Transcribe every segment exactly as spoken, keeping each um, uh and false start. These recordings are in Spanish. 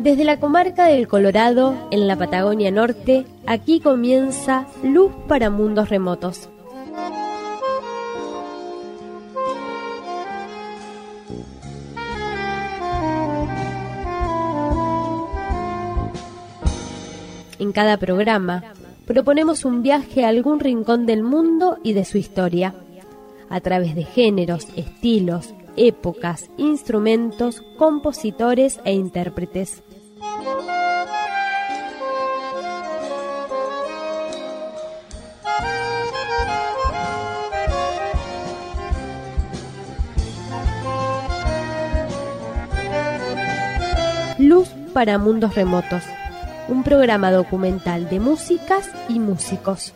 Desde la comarca del Colorado, en la Patagonia Norte, aquí comienza Luz para Mundos Remotos. En cada programa, proponemos un viaje a algún rincón del mundo y de su historia, a través de géneros, estilos, épocas, instrumentos, compositores e intérpretes. Luz para Mundos Remotos, un programa documental de músicas y músicos.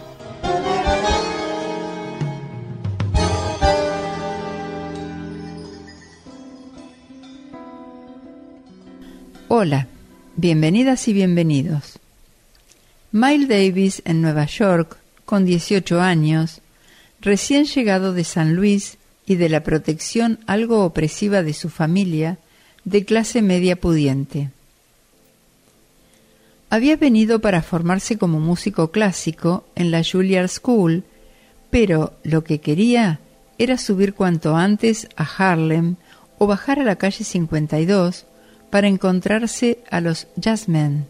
Hola, bienvenidas y bienvenidos. Miles Davis en Nueva York, con dieciocho años, recién llegado de San Luis y de la protección algo opresiva de su familia, de clase media pudiente. Había venido para formarse como músico clásico en la Juilliard School, pero lo que quería era subir cuanto antes a Harlem o bajar a la calle cincuenta y dos para encontrarse a los jazzmen.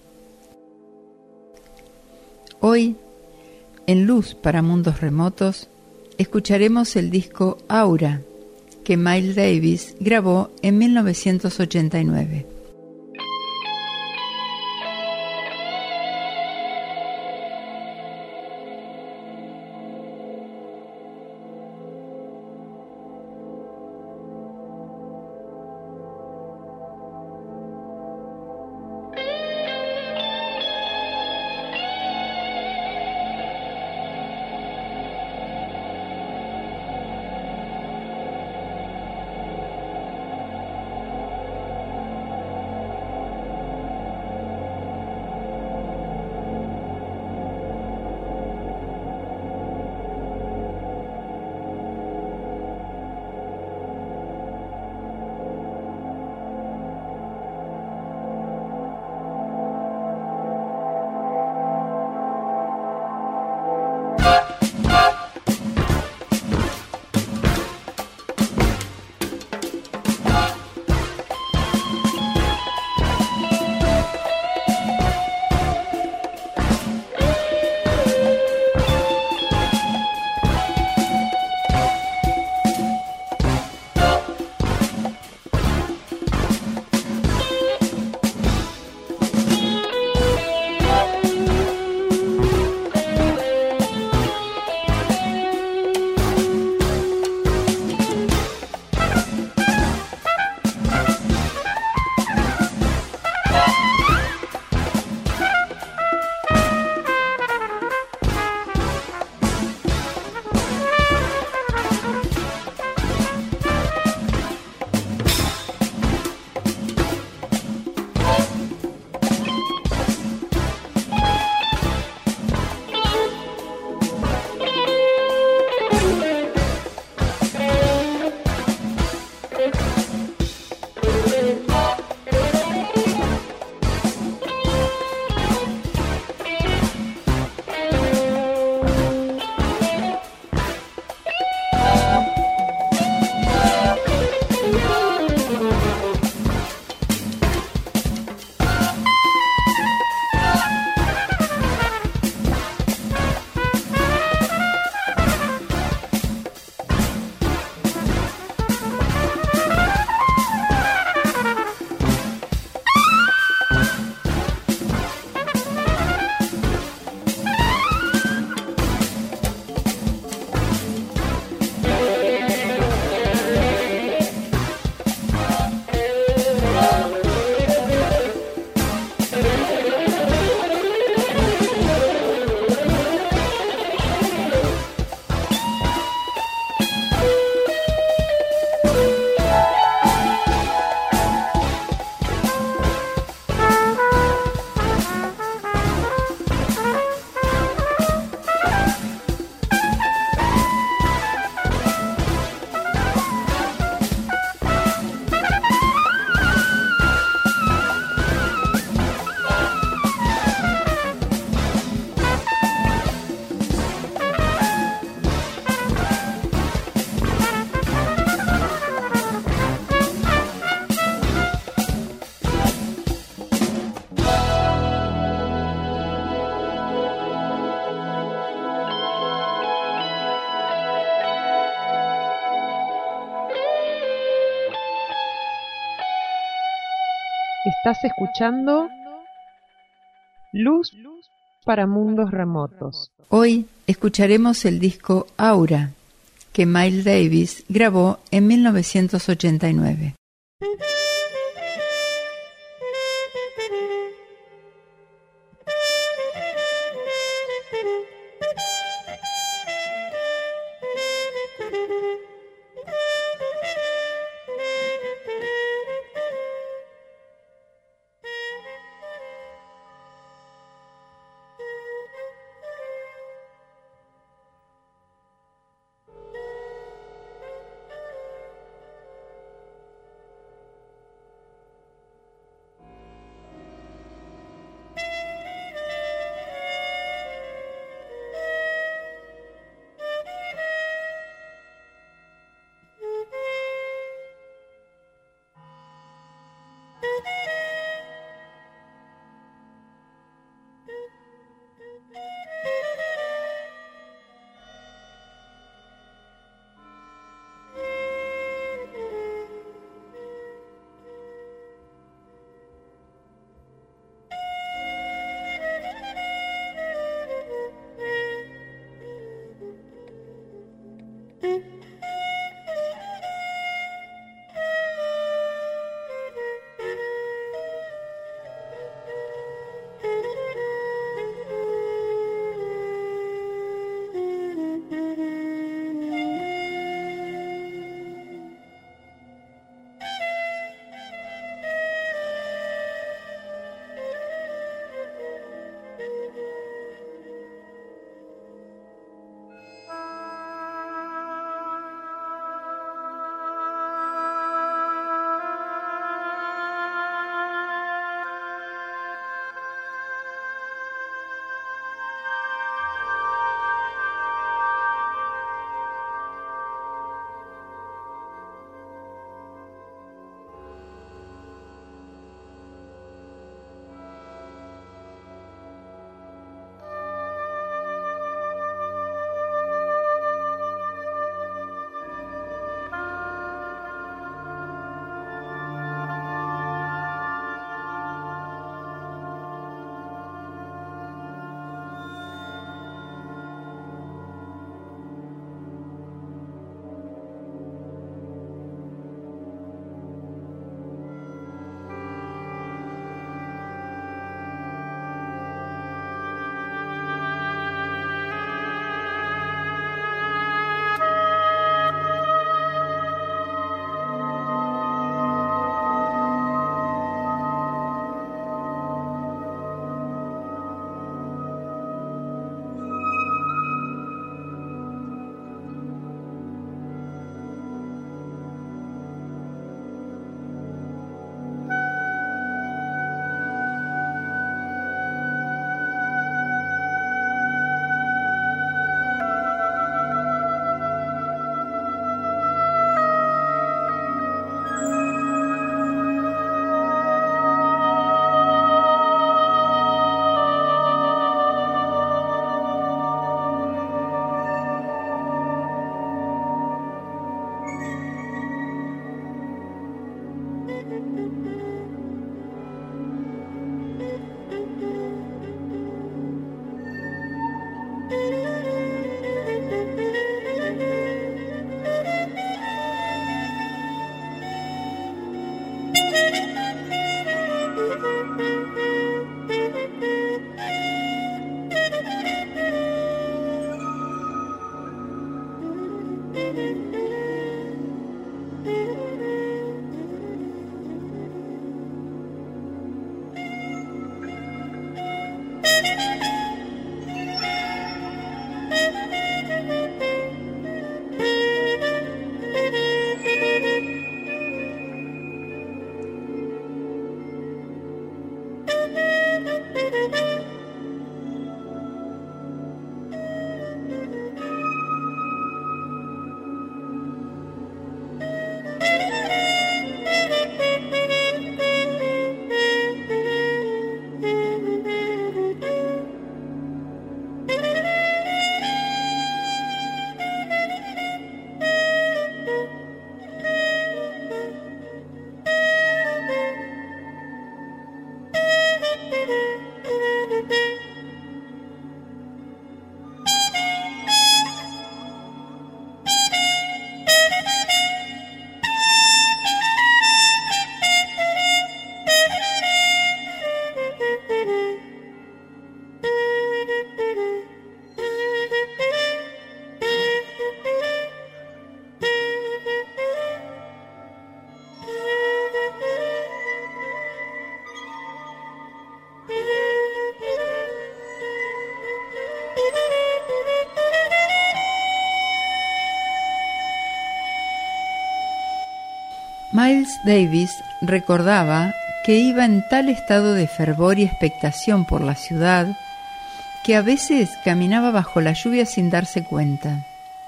Hoy, en Luz para Mundos Remotos, escucharemos el disco Aura, que Miles Davis grabó en mil novecientos ochenta y nueve. Estás escuchando Luz para Mundos Remotos. Hoy escucharemos el disco Aura, que Miles Davis grabó en mil novecientos ochenta y nueve. Miles Davis recordaba que iba en tal estado de fervor y expectación por la ciudad que a veces caminaba bajo la lluvia sin darse cuenta.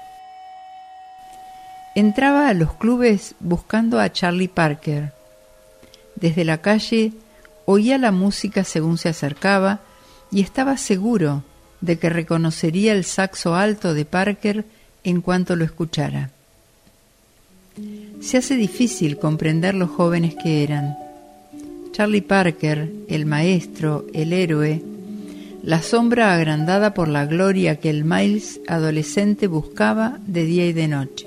Entraba a los clubes buscando a Charlie Parker. Desde la calle oía la música según se acercaba y estaba seguro de que reconocería el saxo alto de Parker en cuanto lo escuchara. Se hace difícil comprender lo jóvenes que eran. Charlie Parker, el maestro, el héroe, la sombra agrandada por la gloria que el Miles adolescente buscaba de día y de noche.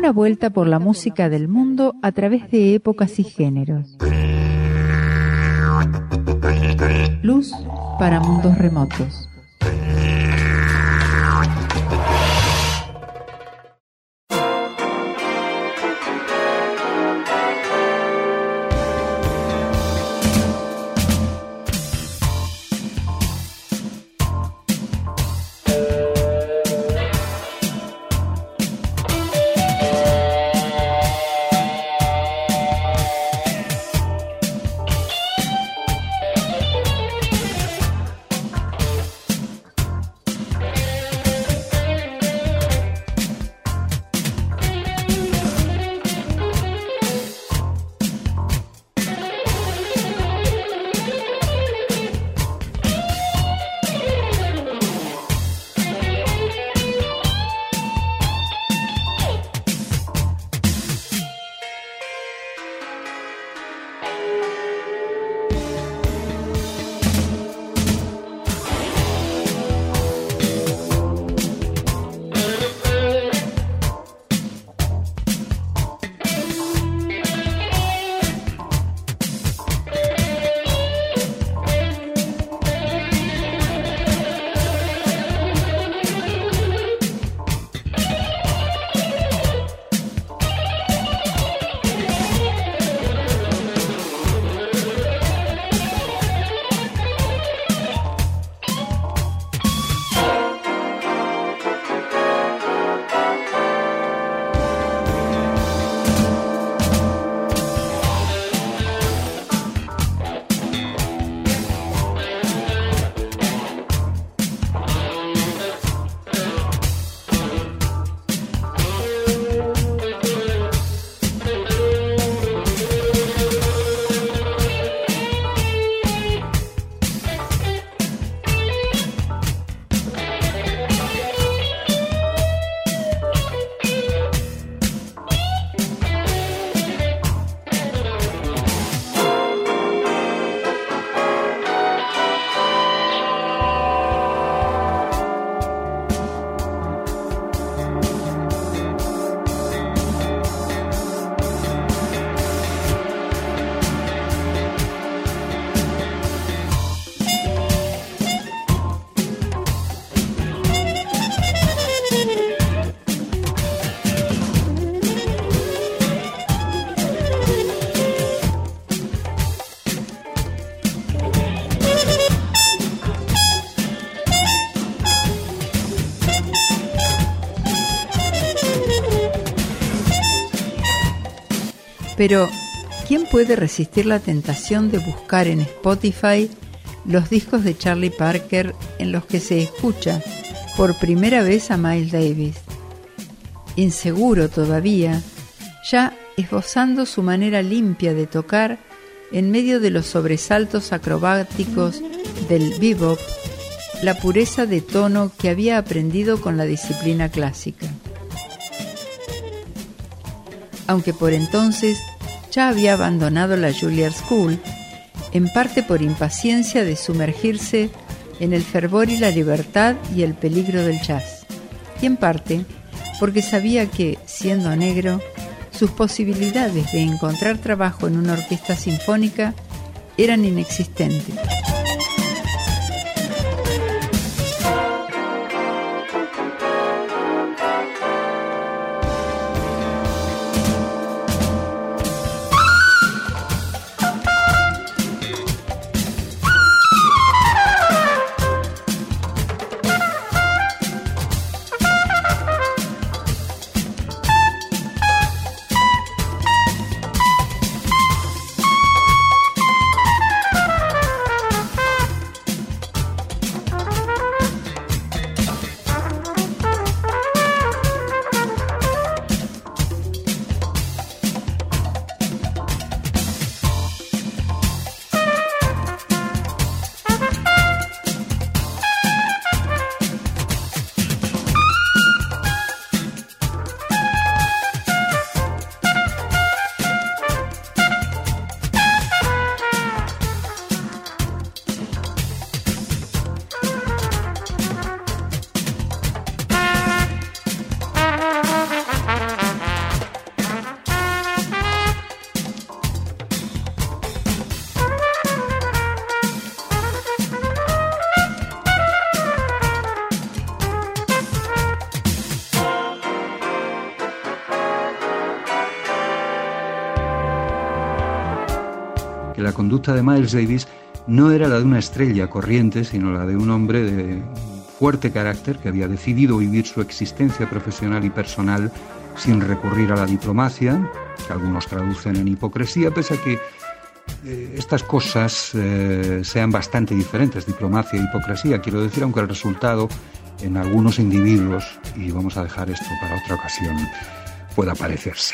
una vuelta por la música del mundo a través de épocas y géneros. Luz para mundos remotos. Pero, ¿quién puede resistir la tentación de buscar en Spotify los discos de Charlie Parker en los que se escucha por primera vez a Miles Davis? Inseguro todavía, ya esbozando su manera limpia de tocar en medio de los sobresaltos acrobáticos del bebop, la pureza de tono que había aprendido con la disciplina clásica. Aunque por entonces ya había abandonado la Juilliard School, en parte por impaciencia de sumergirse en el fervor y la libertad y el peligro del jazz, y en parte porque sabía que, siendo negro, sus posibilidades de encontrar trabajo en una orquesta sinfónica eran inexistentes. que la conducta de Miles Davis no era la de una estrella corriente, sino la de un hombre de fuerte carácter que había decidido vivir su existencia profesional y personal sin recurrir a la diplomacia, que algunos traducen en hipocresía, pese a que eh, estas cosas eh, sean bastante diferentes, diplomacia e hipocresía, quiero decir, aunque el resultado en algunos individuos, y vamos a dejar esto para otra ocasión, pueda parecerse.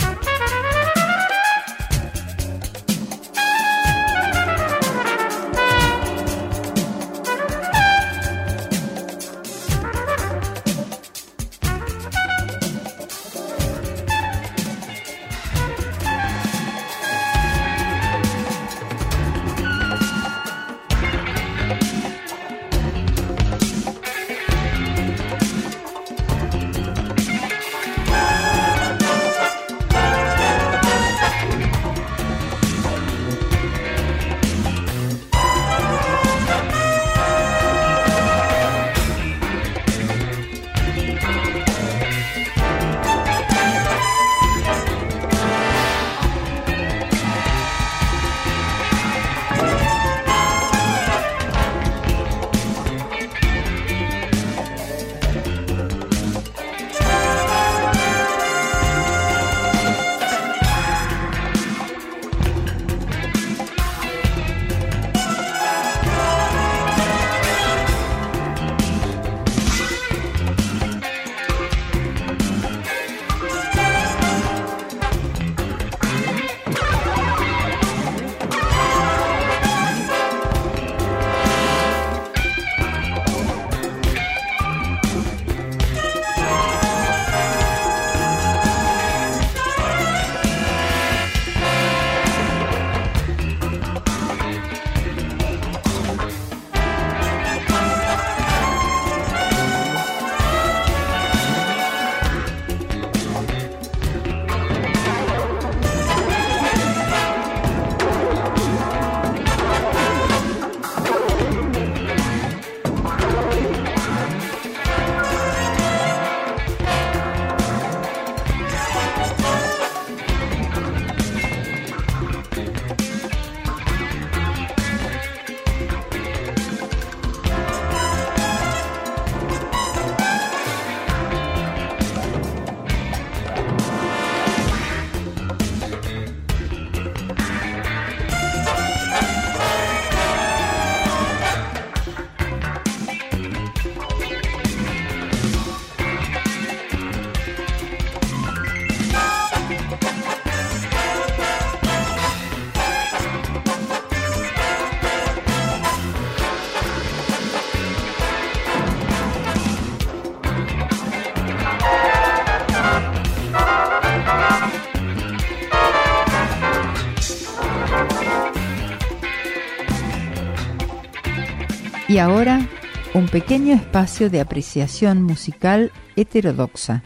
Y ahora, un pequeño espacio de apreciación musical heterodoxa.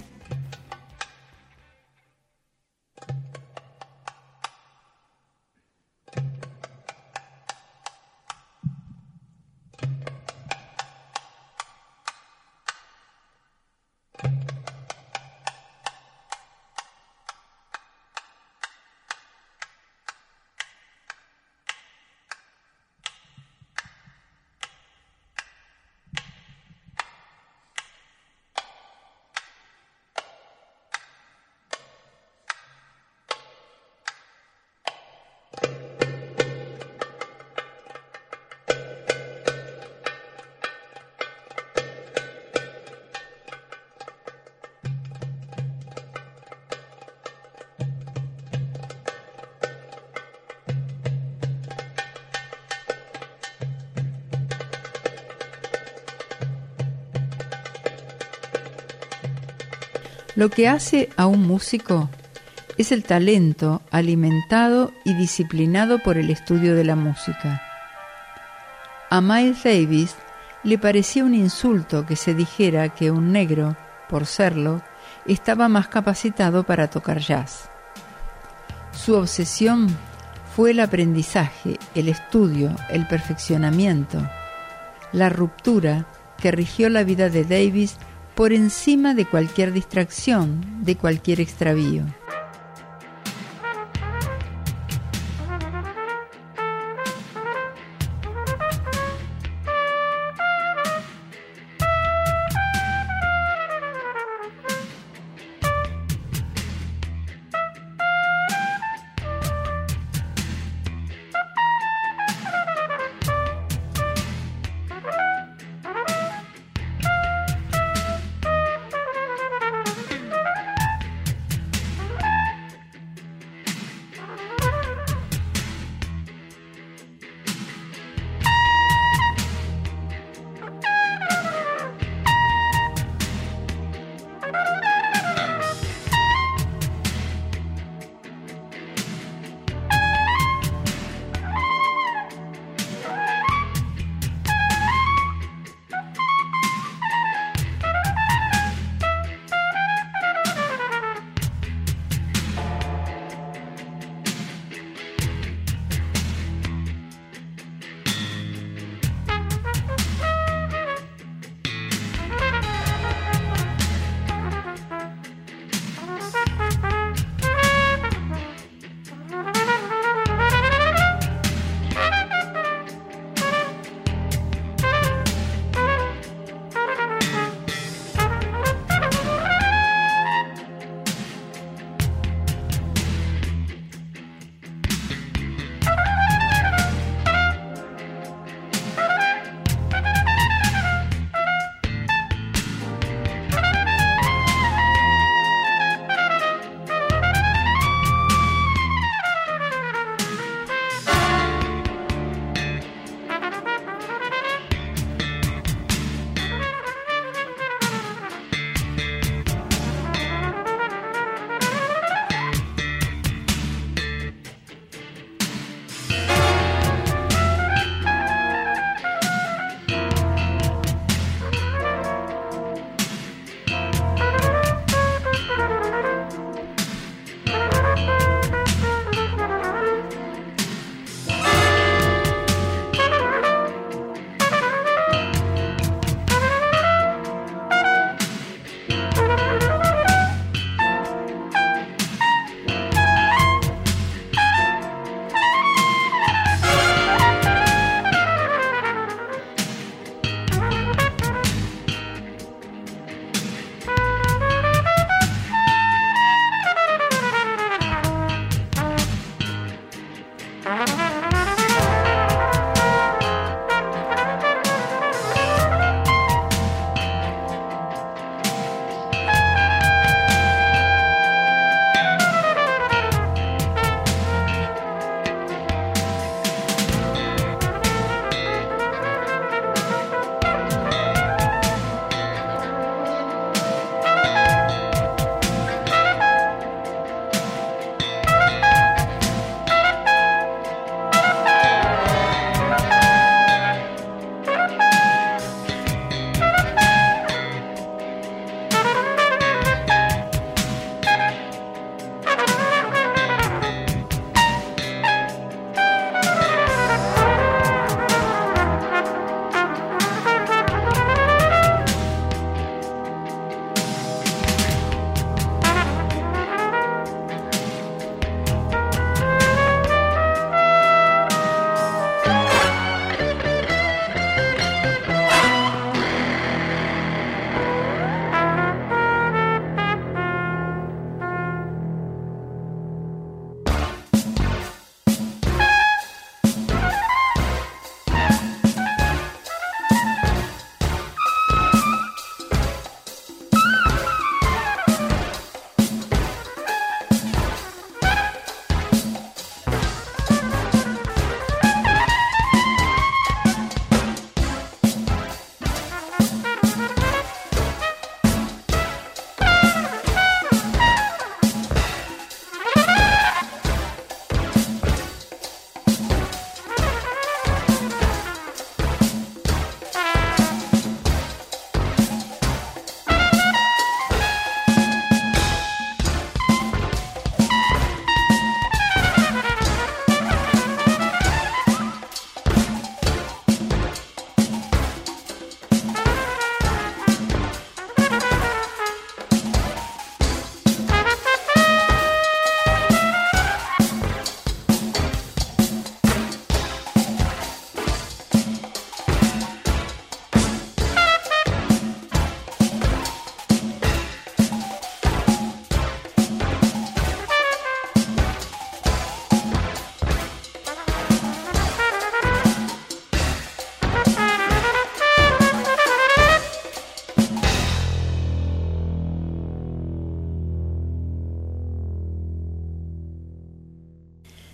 Lo que hace a un músico es el talento alimentado y disciplinado por el estudio de la música. A Miles Davis le parecía un insulto que se dijera que un negro, por serlo, estaba más capacitado para tocar jazz. Su obsesión fue el aprendizaje, el estudio, el perfeccionamiento, la ruptura que rigió la vida de Davis por encima de cualquier distracción, de cualquier extravío.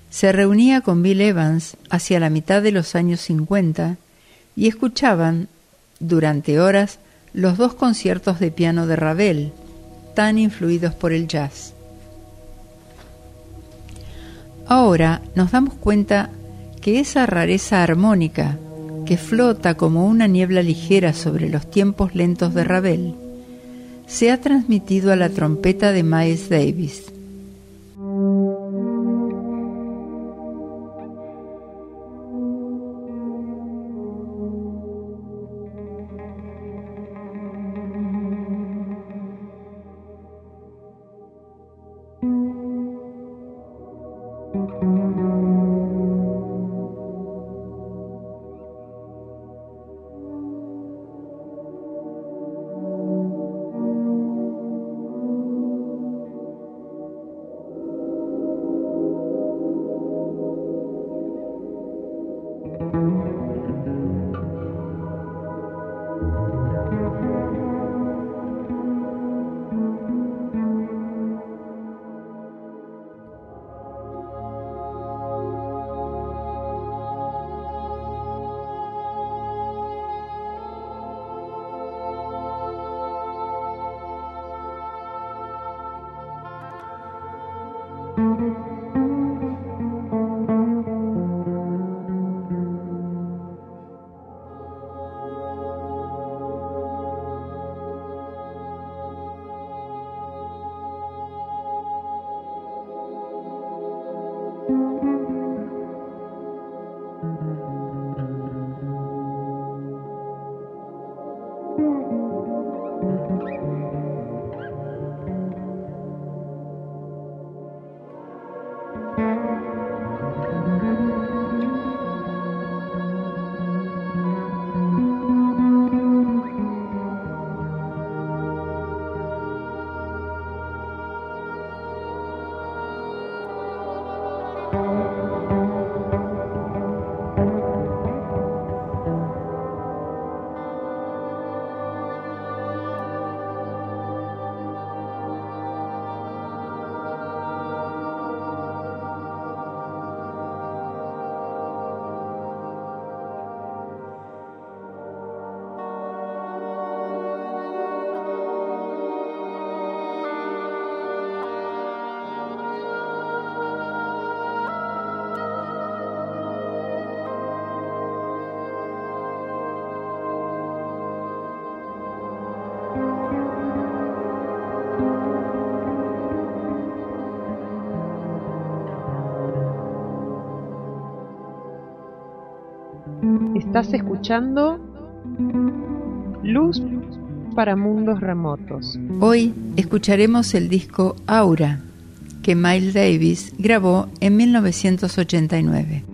Se reunía con Bill Evans hacia la mitad de los años cincuenta y escuchaban durante horas los dos conciertos de piano de Ravel, tan influidos por el jazz. Ahora nos damos cuenta que esa rareza armónica que flota como una niebla ligera sobre los tiempos lentos de Ravel se ha transmitido a la trompeta de Miles Davis. Estás escuchando Luz para Mundos Remotos. Hoy escucharemos el disco Aura, que Miles Davis grabó en mil novecientos ochenta y nueve.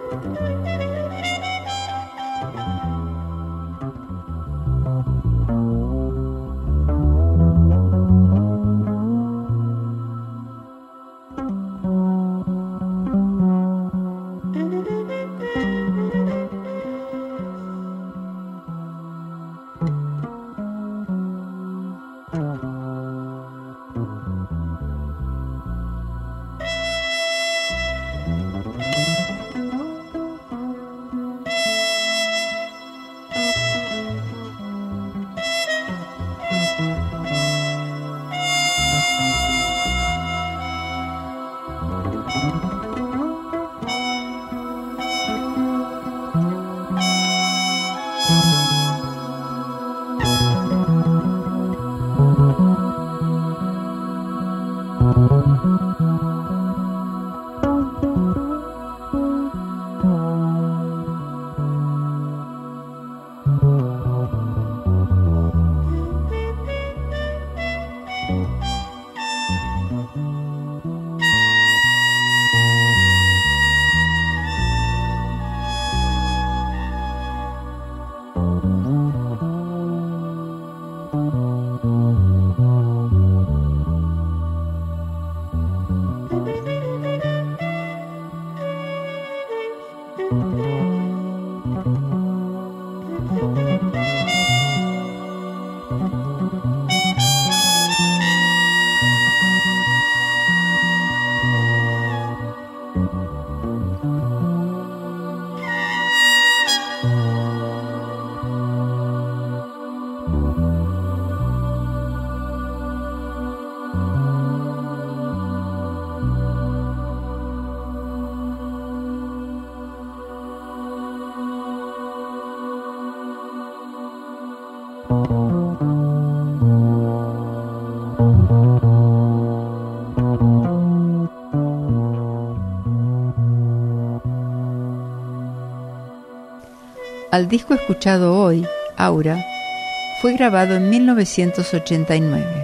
Al disco escuchado hoy, Aura, fue grabado en mil novecientos ochenta y nueve.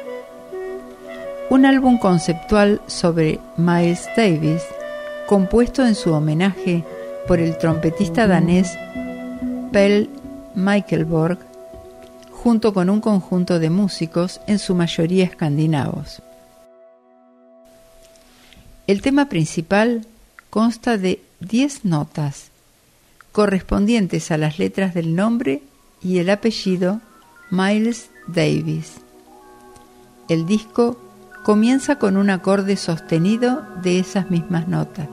Un álbum conceptual sobre Miles Davis, compuesto en su homenaje por el trompetista danés Pelle Mechlenburg, junto con un conjunto de músicos, en su mayoría escandinavos. El tema principal consta de diez notas, correspondientes a las letras del nombre y el apellido Miles Davis. El disco comienza con un acorde sostenido de esas mismas notas.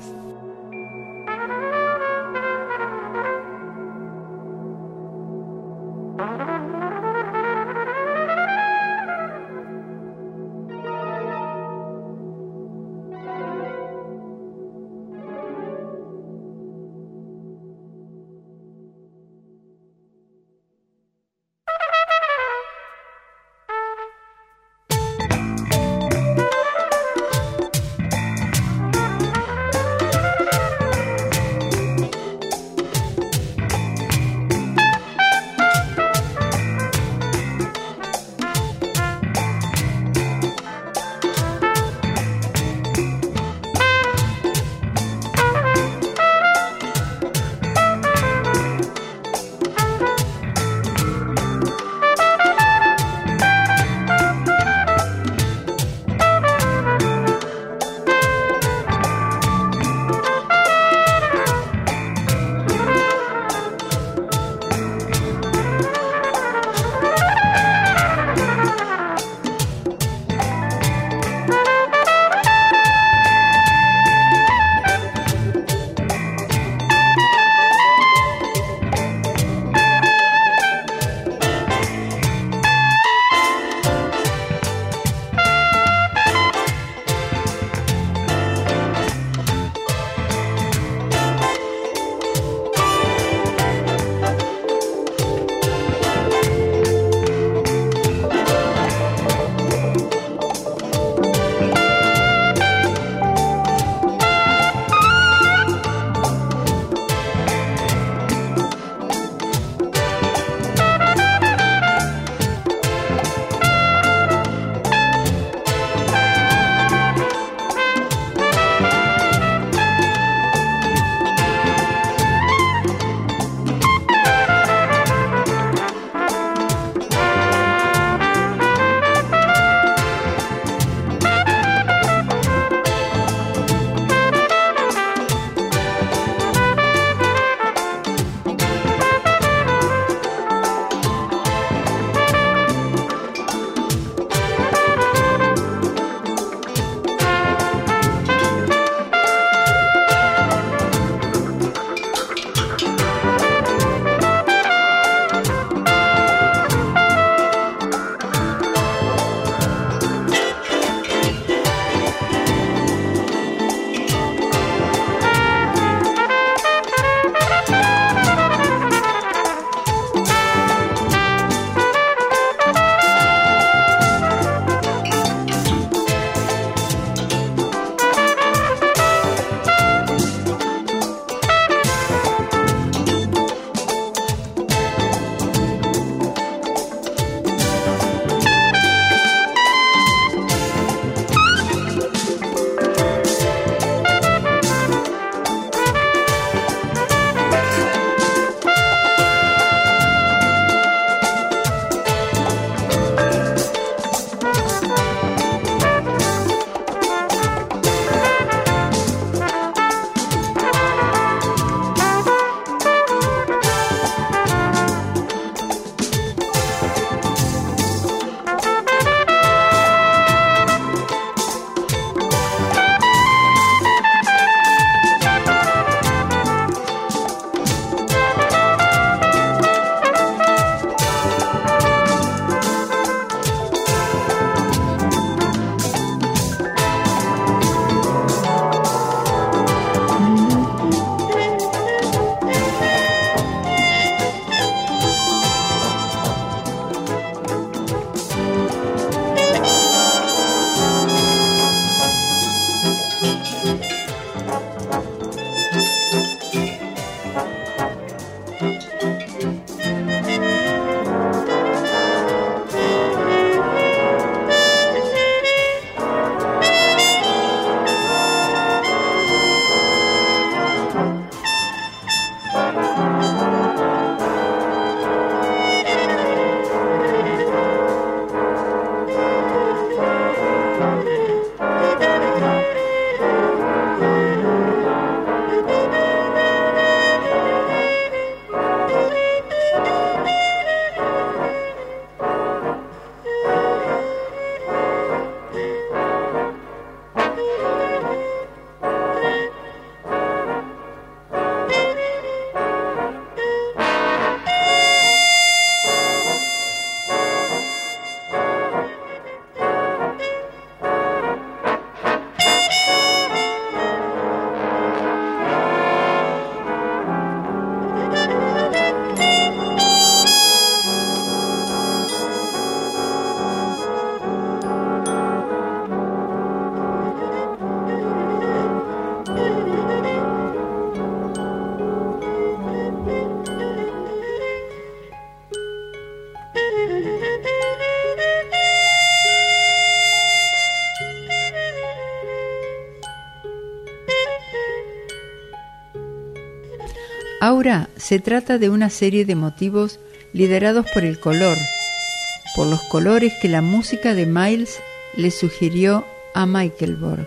Aura se trata de una serie de motivos liderados por el color, por los colores que la música de Miles le sugirió a Michael Borg.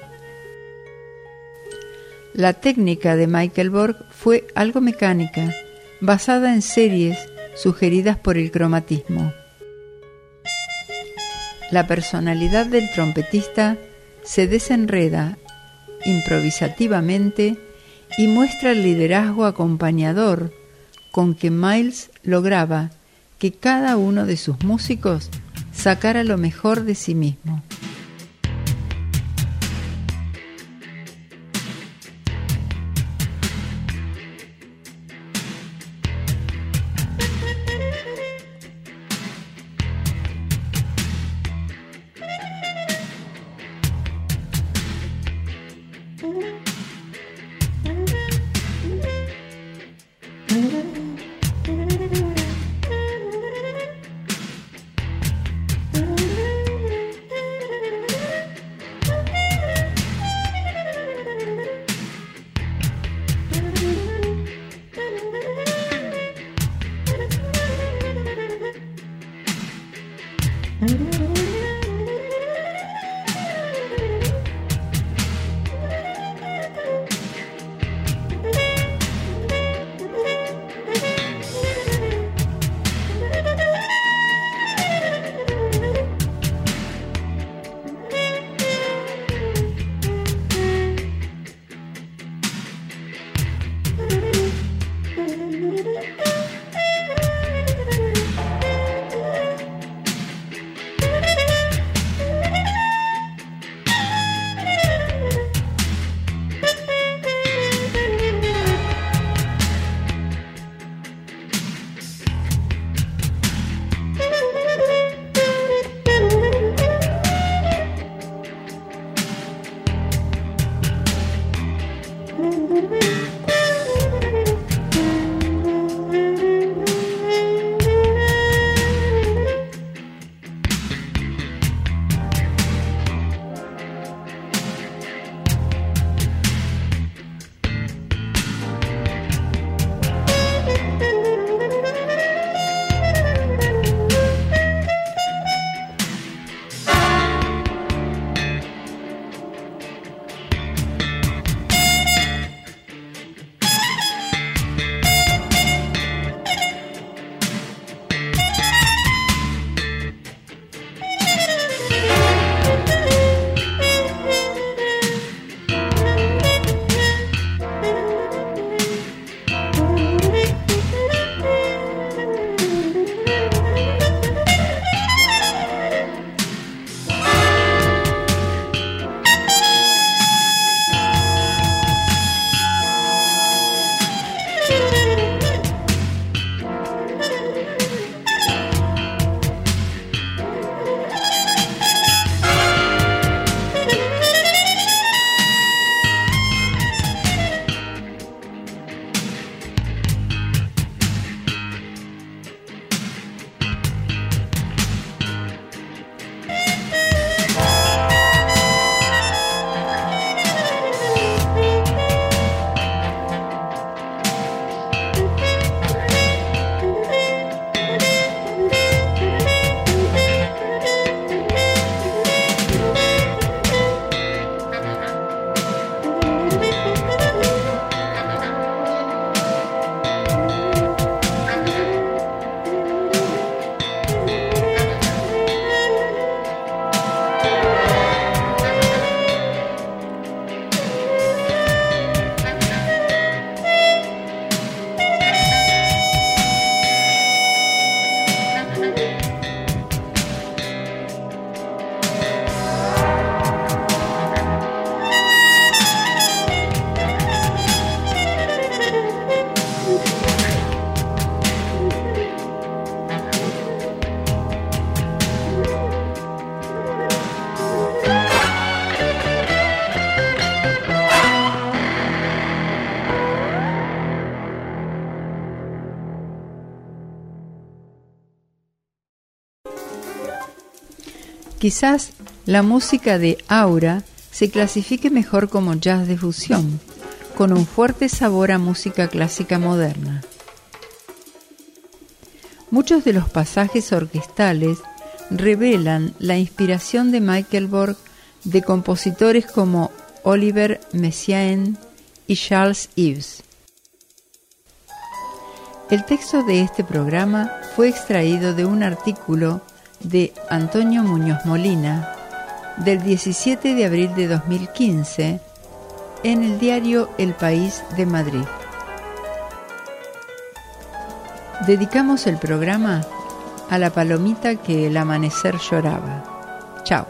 La técnica de Michael Borg fue algo mecánica, basada en series sugeridas por el cromatismo. La personalidad del trompetista se desenreda improvisativamente y muestra el liderazgo acompañador con que Miles lograba que cada uno de sus músicos sacara lo mejor de sí mismo. Quizás la música de Aura se clasifique mejor como jazz de fusión, con un fuerte sabor a música clásica moderna. Muchos de los pasajes orquestales revelan la inspiración de Michaelborg de compositores como Oliver Messiaen y Charles Ives. El texto de este programa fue extraído de un artículo de Antonio Muñoz Molina del diecisiete de abril de dos mil quince en el diario El País de Madrid. Dedicamos el programa a la palomita que el amanecer lloraba. Chao.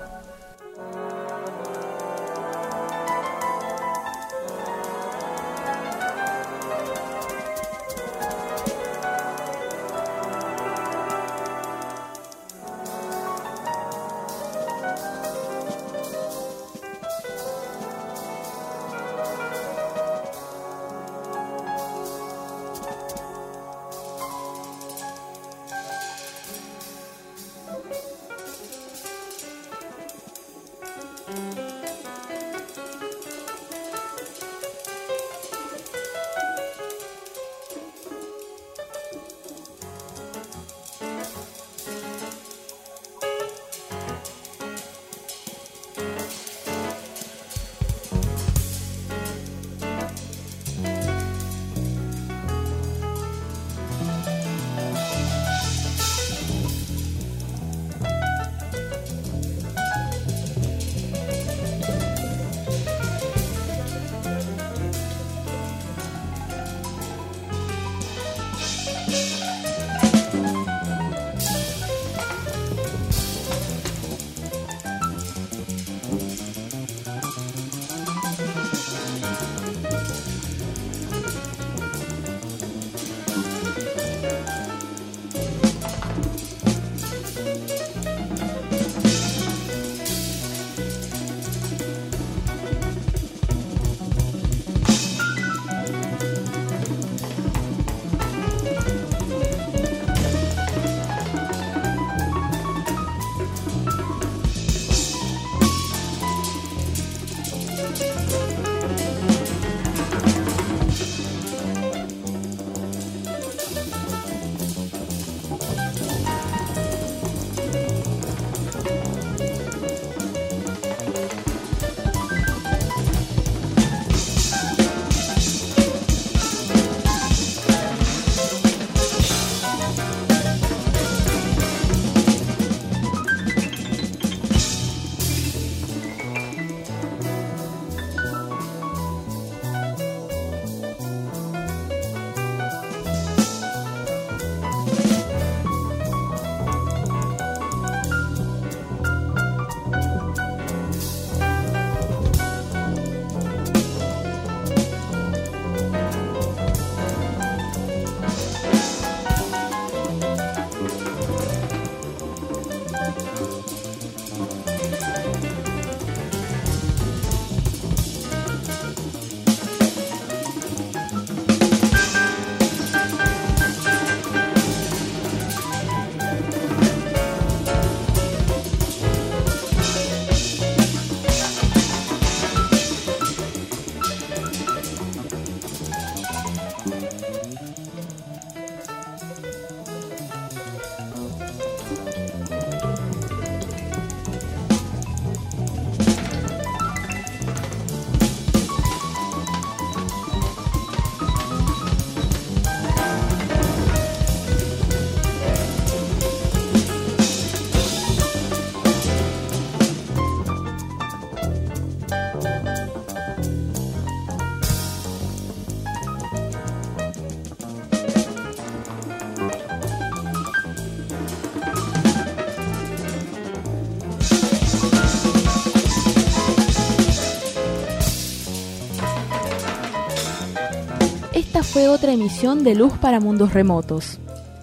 Esta fue otra emisión de Luz para Mundos Remotos.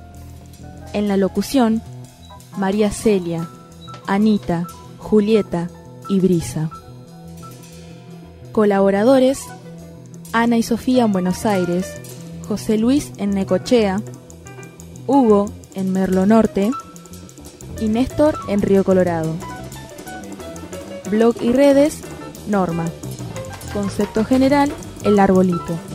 En la locución, María Celia, Anita, Julieta y Brisa. Colaboradores, Ana y Sofía en Buenos Aires, José Luis en Necochea, Hugo en Merlo Norte y Néstor en Río Colorado. Blog y redes, Norma. Concepto general, El arbolito.